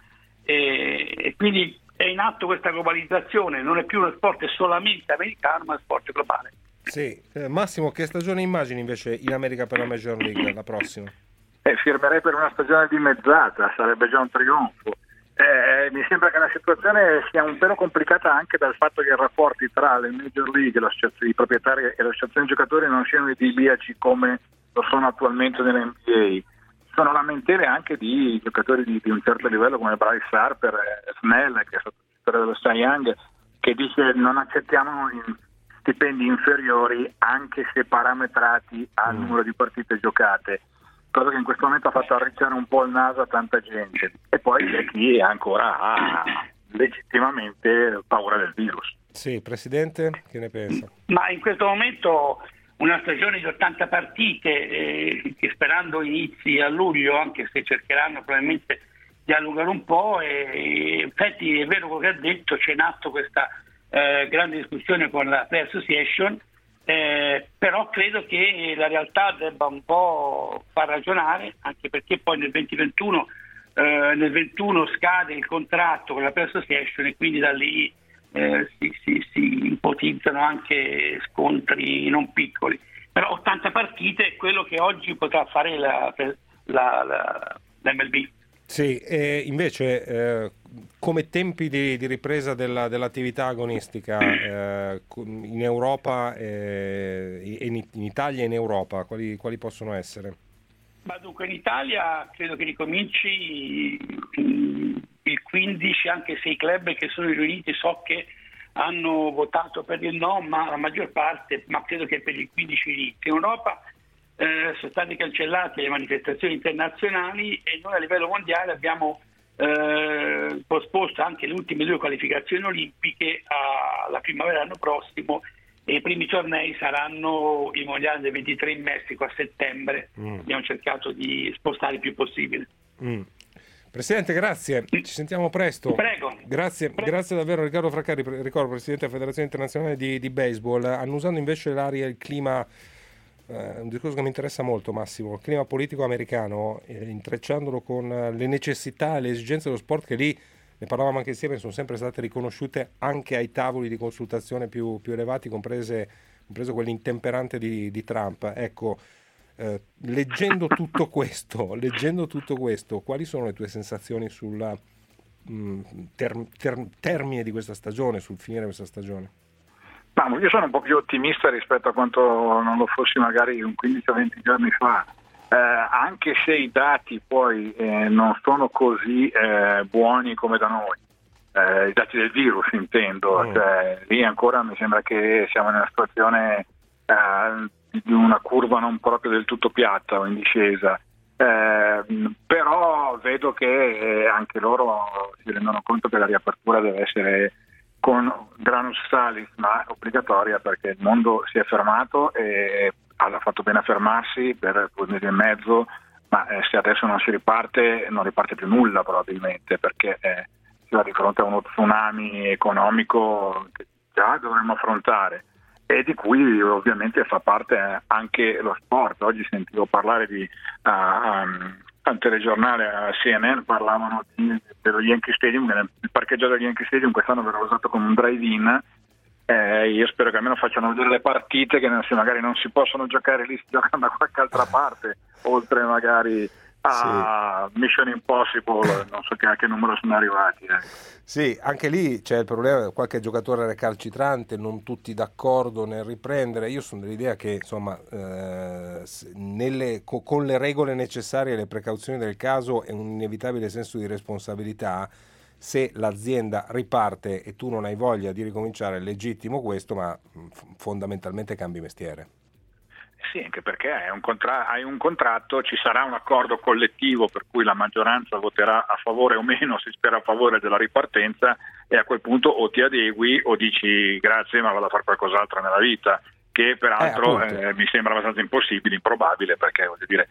S15: e quindi è in atto questa globalizzazione, non è più uno sport solamente americano, ma uno sport globale.
S8: Sì. Massimo, che stagione immagini invece in America per la Major League, la prossima?
S14: Firmerei per una stagione dimezzata, sarebbe già un trionfo. Mi sembra che la situazione sia un pelo complicata anche dal fatto che i rapporti tra le Major League, i proprietari e l'associazione giocatori non siano idilliaci come lo sono attualmente nell'NBA. Sono lamentele anche di giocatori di un certo livello come Bryce Harper, Snell, che è stato giocatore dello Cy Young, che dice non accettiamo stipendi inferiori anche se parametrati al numero di partite giocate, cosa che in questo momento ha fatto arricciare un po' il naso a tanta gente. E poi c'è chi ancora ha legittimamente paura del virus.
S8: Sì, Presidente, che ne pensa?
S15: Ma in questo momento una stagione di 80 partite che sperando inizi a luglio, anche se cercheranno probabilmente di allungare un po', e infatti è vero quello che ha detto, c'è in atto questa grande discussione con la Player Association, però credo che la realtà debba un po' far ragionare, anche perché poi nel 2021 nel 21 scade il contratto con la Player Association, e quindi da lì si ipotizzano anche scontri non piccoli. Però 80 partite è quello che oggi potrà fare l'MLB.
S8: Sì, e invece come tempi di ripresa dell'attività agonistica in Europa, in Italia e in Europa, quali possono essere?
S15: Ma dunque in Italia credo che ricominci il 15, anche se i club che sono riuniti so che hanno votato per il no, ma la maggior parte, ma credo che per il 15 inizi. In Europa sono state cancellate le manifestazioni internazionali, e noi a livello mondiale abbiamo posposto anche le ultime 2 qualificazioni olimpiche alla primavera dell'anno prossimo, e i primi tornei saranno i mondiali del 23 in Messico a settembre. Abbiamo cercato di spostare il più possibile.
S8: Presidente, grazie, ci sentiamo presto.
S15: Prego.
S8: Grazie davvero Riccardo Fraccari, ricordo Presidente della Federazione Internazionale di Baseball. Annusando invece l'aria, il clima, un discorso che mi interessa molto, Massimo, il clima politico americano, intrecciandolo con le necessità e le esigenze dello sport, che lì, ne parlavamo anche insieme, sono sempre state riconosciute anche ai tavoli di consultazione più elevati, compreso quell'intemperante di Trump. Ecco, leggendo tutto questo, quali sono le tue sensazioni sul termine di questa stagione, sul finire questa stagione?
S14: Ma io sono un po' più ottimista rispetto a quanto non lo fossi magari un 15 o 20 giorni fa, anche se i dati poi non sono così buoni come da noi, i dati del virus intendo, cioè, lì ancora mi sembra che siamo in una situazione di una curva non proprio del tutto piatta o in discesa, però vedo che anche loro si rendono conto che la riapertura deve essere con granus salis, ma obbligatoria, perché il mondo si è fermato e ha fatto bene a fermarsi per 2 mesi e mezzo, ma se adesso non si riparte, non riparte più nulla probabilmente, perché si va di fronte a uno tsunami economico che già dovremmo affrontare e di cui ovviamente fa parte anche lo sport. Oggi sentivo parlare al telegiornale, a CNN, parlavano dello Yankee Stadium, il parcheggio del Yankee Stadium quest'anno verrà usato come un drive-in. Io spero che almeno facciano vedere le partite, che magari non si possono giocare lì, si giocano da qualche altra parte, oltre magari a Mission Impossible, non so a che numero sono arrivati.
S8: Sì, anche lì c'è il problema, qualche giocatore recalcitrante, non tutti d'accordo nel riprendere. Io sono dell'idea che insomma con le regole necessarie e le precauzioni del caso è un inevitabile senso di responsabilità. Se l'azienda riparte e tu non hai voglia di ricominciare, è legittimo questo, ma fondamentalmente cambi mestiere.
S14: Sì, anche perché hai un contratto, ci sarà un accordo collettivo per cui la maggioranza voterà a favore o meno, si spera a favore della ripartenza, e a quel punto o ti adegui o dici grazie ma vado a fare qualcos'altro nella vita, che peraltro mi sembra abbastanza impossibile, improbabile, perché voglio dire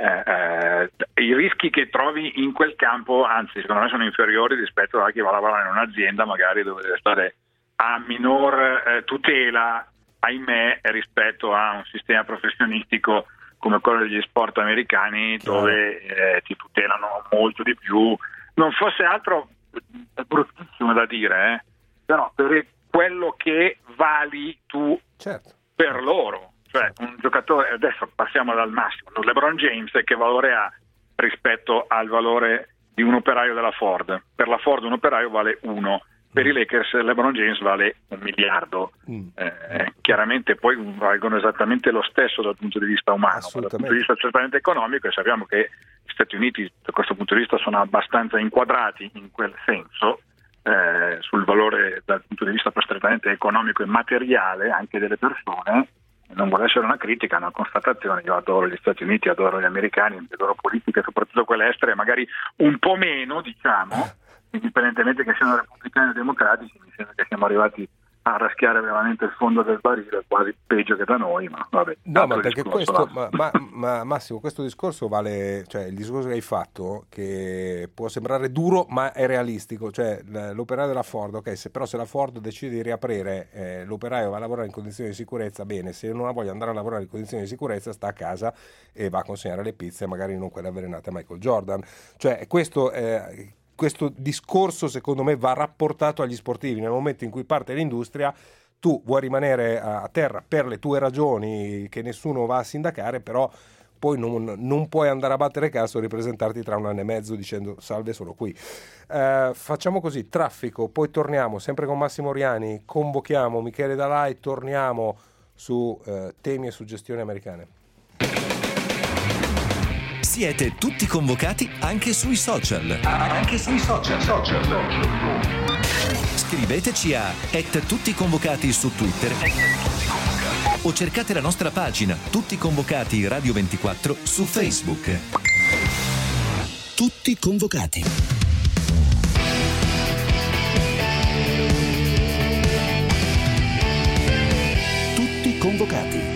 S14: i rischi che trovi in quel campo, anzi secondo me sono inferiori rispetto a chi va a lavorare in un'azienda magari dove deve stare a minor tutela, ahimè, rispetto a un sistema professionistico come quello degli sport americani, dove ti tutelano molto di più. Non fosse altro, è bruttissimo da dire, però per quello che vali tu per loro, cioè un giocatore, adesso passiamo dal massimo, LeBron James che valore ha rispetto al valore di un operaio della Ford? Per la Ford un operaio vale 1, per i Lakers LeBron James vale $1 miliardo. Chiaramente poi valgono esattamente lo stesso dal punto di vista umano, ma dal punto di vista certamente economico, e sappiamo che gli Stati Uniti da questo punto di vista sono abbastanza inquadrati in quel senso, sul valore dal punto di vista strettamente economico e materiale anche delle persone. Non vuole essere una critica, è una constatazione. Io adoro gli Stati Uniti, adoro gli americani, adoro politiche, soprattutto quelle estere, magari un po' meno, diciamo, indipendentemente che siano repubblicani o democratici. Mi sembra che siamo arrivati a raschiare veramente il fondo del barile, quasi peggio che da noi, ma vabbè.
S8: No, ma perché questo, ma Massimo, questo discorso vale, cioè il discorso che hai fatto, che può sembrare duro ma è realistico, cioè l'operaio della Ford, ok, se la Ford decide di riaprire, l'operaio va a lavorare in condizioni di sicurezza, bene, se non ha voglia di andare a lavorare in condizioni di sicurezza sta a casa e va a consegnare le pizze, magari non quelle avvelenate a Michael Jordan, cioè questo discorso secondo me va rapportato agli sportivi. Nel momento in cui parte l'industria, tu vuoi rimanere a terra per le tue ragioni che nessuno va a sindacare, però poi non puoi andare a battere cazzo e ripresentarti tra 1 anno e mezzo dicendo salve, sono qui. Facciamo così, traffico, poi torniamo sempre con Massimo Riani, convochiamo Michele Dalai, torniamo su temi e suggestioni americane.
S2: Siete tutti convocati anche sui social. Scriveteci a @tutticonvocati su Twitter o cercate la nostra pagina Tutti Convocati Radio 24 su Facebook. Tutti convocati. Tutti convocati.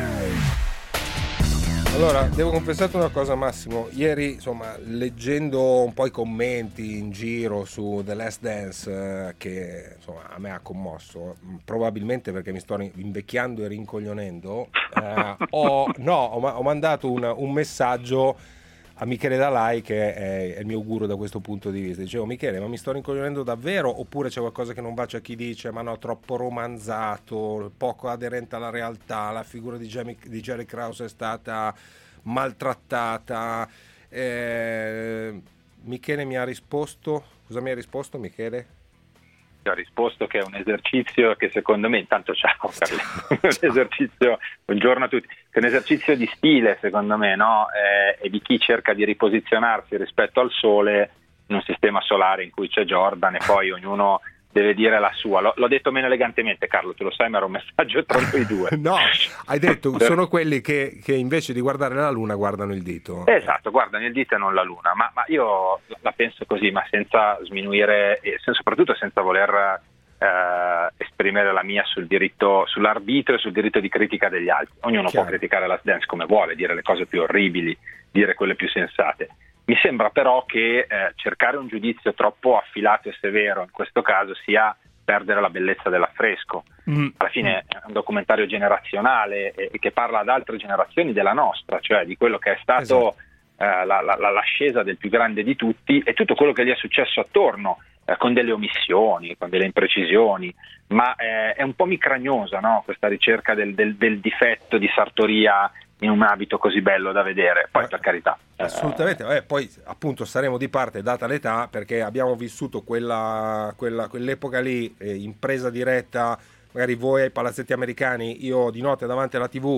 S8: Allora, devo confessarti una cosa, Massimo. Ieri, insomma, leggendo un po' i commenti in giro su The Last Dance, che insomma a me ha commosso, probabilmente perché mi sto invecchiando e rincoglionendo, ho mandato un messaggio a Michele Dalai, che è il mio guru da questo punto di vista. Dicevo: Michele, ma mi sto rincoglionendo davvero, oppure c'è qualcosa che non va? C'è chi dice ma no, troppo romanzato, poco aderente alla realtà, la figura di Jerry Krause è stata maltrattata. Michele mi ha risposto. Cosa mi ha risposto Michele?
S16: Ti ho risposto che è un esercizio che secondo me, intanto ciao Carlo, un esercizio, buongiorno a tutti, che è un esercizio di stile secondo me, no? E di chi cerca di riposizionarsi rispetto al sole in un sistema solare in cui c'è Jordan e poi ognuno deve dire la sua. L'ho detto meno elegantemente, Carlo, tu lo sai, ma era un messaggio tra noi due.
S8: No, hai detto sono quelli che invece di guardare la luna guardano il dito.
S16: Esatto, guardano il dito e non la luna, ma io la penso così, ma senza sminuire e soprattutto senza voler esprimere la mia sul diritto, sull'arbitrio e sul diritto di critica degli altri. Ognuno può criticare Last Dance come vuole, dire le cose più orribili, dire quelle più sensate. Mi sembra però che cercare un giudizio troppo affilato e severo in questo caso sia perdere la bellezza dell'affresco. Alla fine è un documentario generazionale e che parla ad altre generazioni della nostra, cioè di quello che è stato l'ascesa del più grande di tutti e tutto quello che gli è successo attorno, con delle omissioni, con delle imprecisioni, ma è un po' micragnosa, no? Questa ricerca del difetto di sartoria in un abito così bello da vedere, poi per carità.
S8: Assolutamente, poi appunto saremo di parte data l'età, perché abbiamo vissuto quell'epoca lì in presa diretta, magari voi ai palazzetti americani, io di notte davanti alla TV,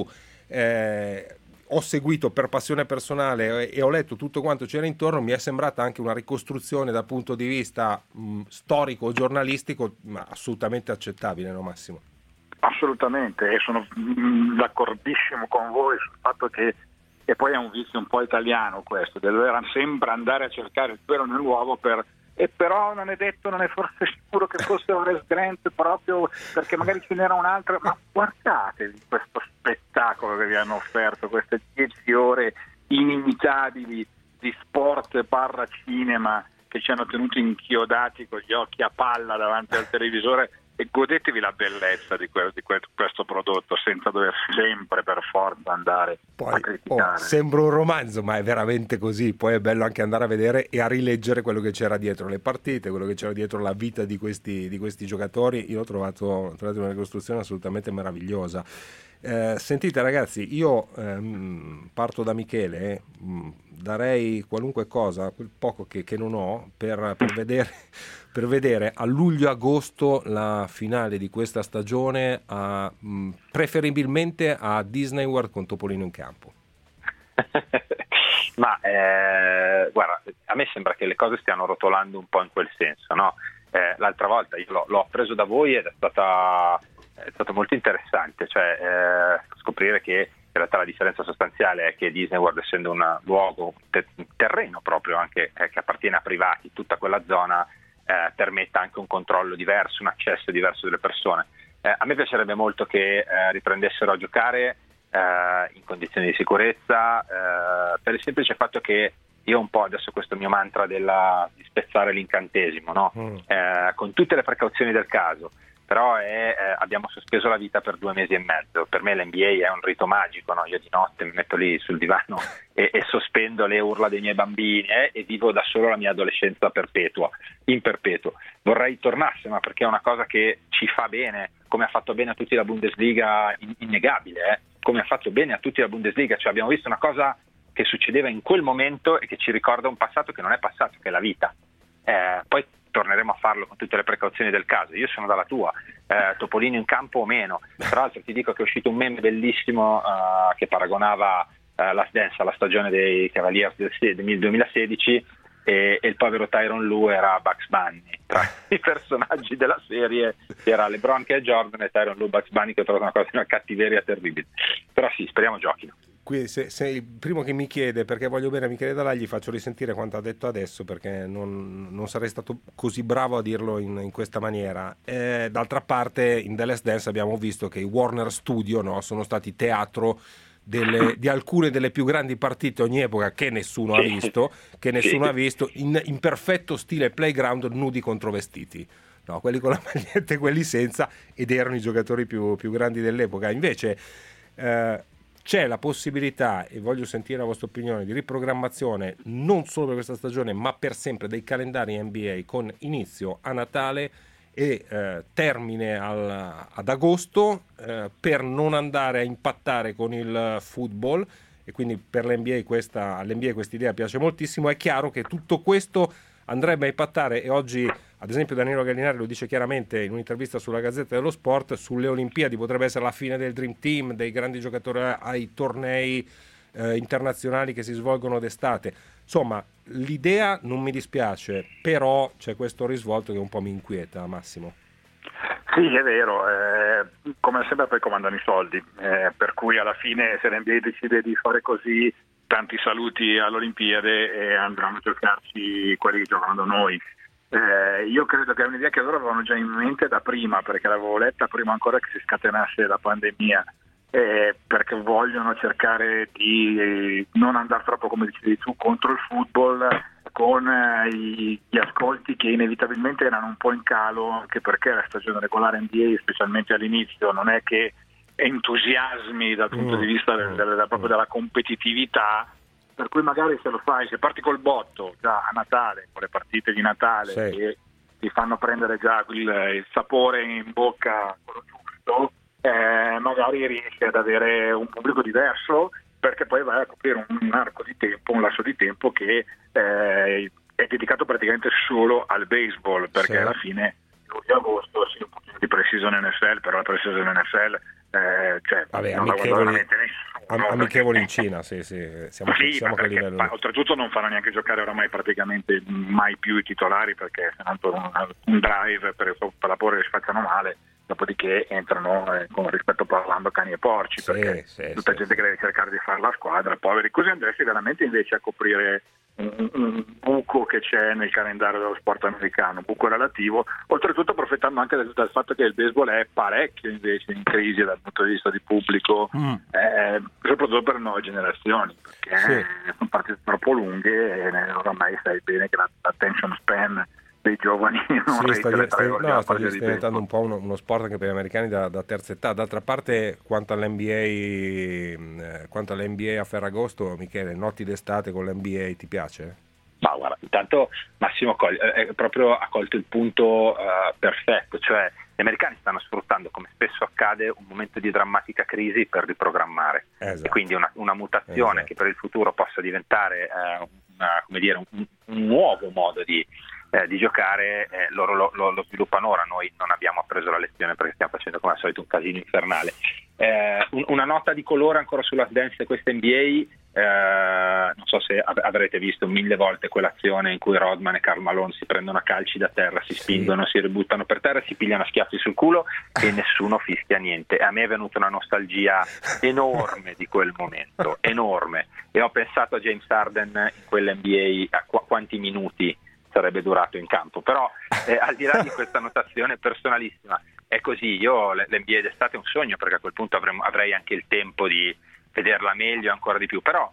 S8: ho seguito per passione personale e ho letto tutto quanto c'era intorno. Mi è sembrata anche una ricostruzione dal punto di vista storico, giornalistico, ma assolutamente accettabile, no Massimo?
S14: Assolutamente, e sono d'accordissimo con voi sul fatto che poi è un vizio un po' italiano questo, di dover sempre andare a cercare il pelo nell'uovo e però non è detto, non è forse sicuro che fosse Horace Grant proprio perché magari ce n'era un'altra, ma guardatevi questo spettacolo che vi hanno offerto, queste 10 ore inimitabili di sport barra cinema che ci hanno tenuto inchiodati con gli occhi a palla davanti al televisore, e godetevi la bellezza di questo prodotto senza dover sempre per forza andare a criticare.
S8: Sembra un romanzo, ma è veramente così. Poi è bello anche andare a vedere e a rileggere quello che c'era dietro le partite, quello che c'era dietro la vita di questi giocatori. Io ho trovato una ricostruzione assolutamente meravigliosa. Sentite ragazzi, io parto da Michele, darei qualunque cosa, quel poco che non ho, per vedere a luglio-agosto la finale di questa stagione, preferibilmente a Disney World con Topolino in campo.
S16: Ma guarda, a me sembra che le cose stiano rotolando un po' in quel senso, no? L'altra volta io l'ho appreso da voi ed è stato molto interessante, cioè scoprire che in realtà la differenza sostanziale è che Disney World, essendo un luogo, un terreno proprio anche che appartiene a privati, tutta quella zona permetta anche un controllo diverso, un accesso diverso delle persone. A me piacerebbe molto che riprendessero a giocare in condizioni di sicurezza, per il semplice fatto che io un po' adesso questo mio mantra di spezzare l'incantesimo, no? Con tutte le precauzioni del caso, però abbiamo sospeso la vita per 2 mesi e mezzo. Per me l'NBA è un rito magico, no? Io di notte mi metto lì sul divano e sospendo le urla dei miei bambini e vivo da solo la mia adolescenza in perpetuo. Vorrei tornasse, ma perché è una cosa che ci fa bene, come ha fatto bene a tutti la Bundesliga, innegabile, come ha fatto bene a tutti la Bundesliga, cioè abbiamo visto una cosa che succedeva in quel momento e che ci ricorda un passato che non è passato, che è la vita. Poi torneremo a farlo con tutte le precauzioni del caso. Io sono dalla tua, Topolino in campo o meno. Tra l'altro ti dico che è uscito un meme bellissimo che paragonava Last Dance alla stagione dei Cavaliers del 2016 e il povero Tyronn Lue era Bugs Bunny. Tra i personaggi della serie era LeBron che è Jordan e Tyronn Lue Bugs Bunny, che ho trovato una cosa di una cattiveria terribile. Però sì, speriamo giochino.
S8: Qui se il primo che mi chiede, perché voglio bene a Michele D'Alà, gli faccio risentire quanto ha detto adesso, perché non sarei stato così bravo a dirlo in questa maniera. D'altra parte in The Last Dance abbiamo visto che i Warner Studio, no, sono stati teatro di alcune delle più grandi partite ogni epoca che nessuno ha visto, in perfetto stile Playground, nudi contro vestiti. No, quelli con la maglietta e quelli senza, ed erano i giocatori più grandi dell'epoca. Invece c'è la possibilità, e voglio sentire la vostra opinione, di riprogrammazione non solo per questa stagione ma per sempre dei calendari NBA, con inizio a Natale e termine ad agosto, per non andare a impattare con il football, e quindi per l'NBA all'NBA questa idea piace moltissimo. È chiaro che tutto questo andrebbe a impattare, e oggi ad esempio Danilo Gallinari lo dice chiaramente in un'intervista sulla Gazzetta dello Sport, sulle Olimpiadi potrebbe essere la fine del Dream Team, dei grandi giocatori ai tornei internazionali che si svolgono d'estate. Insomma, l'idea non mi dispiace, però c'è questo risvolto che un po' mi inquieta, Massimo.
S14: Sì, è vero, come sempre poi comandano i soldi, per cui alla fine se l'NBA decide di fare così, tanti saluti all'Olimpiade e andranno a giocarci quelli che giocano da noi. Io credo che è un'idea che loro avevano già in mente da prima, perché l'avevo letta prima ancora che si scatenasse la pandemia, perché vogliono cercare di non andare troppo, come dicevi tu, contro il football, con gli ascolti che inevitabilmente erano un po' in calo, anche perché la stagione regolare NBA, specialmente all'inizio, non è che entusiasmi dal punto di vista proprio della competitività, per cui magari se lo fai, se parti col botto già a Natale, con le partite di Natale, che ti fanno prendere già il sapore in bocca, quello giusto, magari riesci ad avere un pubblico diverso, perché poi vai a coprire un arco di tempo, un lasso di tempo che è dedicato praticamente solo al baseball, perché alla fine luglio-agosto sì, un pochino di pre-season NFL, però la pre-season NFL non la guarda veramente nessuno.
S8: Amichevoli in Cina, siamo a quel livello.
S14: Ma oltretutto non fanno neanche giocare oramai praticamente mai più i titolari, perché se non un drive per la paura che si facciano male, dopodiché entrano con rispetto parlando cani e porci, perché tutta gente che deve cercare di fare la squadra, poveri, così andresti veramente invece a coprire un buco che c'è nel calendario dello sport americano, un buco relativo, oltretutto approfittando anche dal fatto che il baseball è parecchio invece in crisi dal punto di vista di pubblico, soprattutto per nuove generazioni, perché sono partite troppo lunghe e oramai sai bene che l'attention span dei giovani non
S8: sta diventando un po' uno sport anche per gli americani da terza età. D'altra parte, quanto all'NBA a Ferragosto, Michele, notti d'estate con l'NBA ti piace?
S16: Ma guarda, intanto Massimo ha colto il punto perfetto, cioè gli americani stanno sfruttando, come spesso accade, un momento di drammatica crisi per riprogrammare, e quindi una mutazione che per il futuro possa diventare un nuovo modo di giocare, loro lo sviluppano ora. Noi non abbiamo appreso la lezione perché stiamo facendo come al solito un casino infernale. Una nota di colore ancora sulla dance di questa NBA, non so se avrete visto 1000 volte quell'azione in cui Rodman e Karl Malone si prendono a calci da terra, si spingono, si ributtano per terra, si pigliano a schiaffi sul culo e nessuno fischia niente. A me è venuta una nostalgia enorme di quel momento, enorme, e ho pensato a James Harden in quell'NBA, a quanti minuti sarebbe durato in campo. Però al di là di questa notazione personalissima, è così. Io l'NBA d'estate è un sogno, perché a quel punto avrei anche il tempo di vederla meglio, ancora di più. Però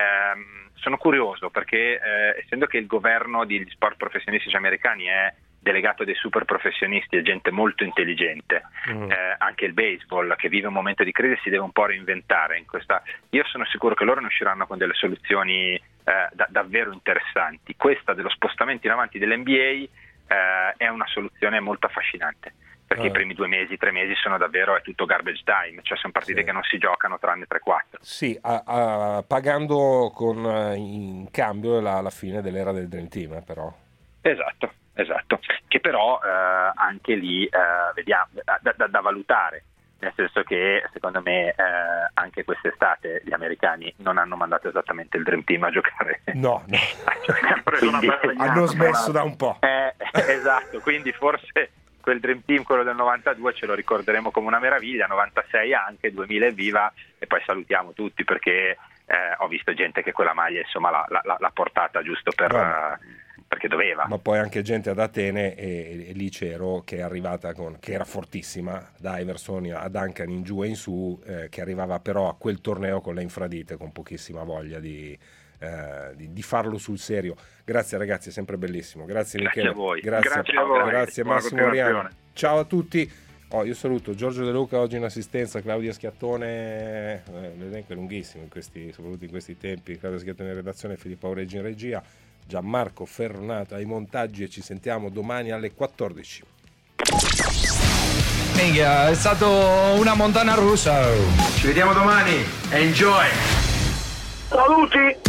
S16: sono curioso perché essendo che il governo degli sport professionistici americani è delegato dei super professionisti e gente molto intelligente, anche il baseball, che vive un momento di crisi, si deve un po' reinventare io sono sicuro che loro ne usciranno con delle soluzioni davvero interessanti. Questa dello spostamento in avanti dell'NBA è una soluzione molto affascinante, perché i primi 2 mesi, 3 mesi è tutto garbage time, cioè sono partite che non si giocano tranne 3-4.
S8: Sì, pagando in cambio la fine dell'era del Dream Team, però.
S16: Esatto, che però anche lì vediamo da valutare, nel senso che secondo me anche quest'estate gli americani non hanno mandato esattamente il Dream Team a giocare.
S8: No.
S16: Quindi,
S8: hanno smesso da un po'.
S16: Esatto, quindi forse quel Dream Team, quello del 92, ce lo ricorderemo come una meraviglia, 96 anche, 2000 evviva, e poi salutiamo tutti, perché ho visto gente che quella maglia insomma l'ha portata giusto perché doveva.
S8: Ma poi anche gente ad Atene e lì c'ero, che è arrivata che era fortissima, da Iverson a Duncan in giù e in su, che arrivava però a quel torneo con le infradite, con pochissima voglia di farlo sul serio. Grazie ragazzi, è sempre bellissimo. Grazie Michele.
S16: A voi.
S8: Grazie a voi. Grazie Massimo Oriano. Ciao a tutti. Io saluto Giorgio De Luca oggi in assistenza, Claudia Schiattone, l'elenco è lunghissimo soprattutto in questi tempi, Claudia Schiattone in redazione, Filippo Aureggi in regia, Gianmarco Ferronato ai montaggi, e ci sentiamo domani alle 14.
S17: Minchia, è stato una montagna russa.
S18: Ci vediamo domani. Enjoy.
S15: Saluti.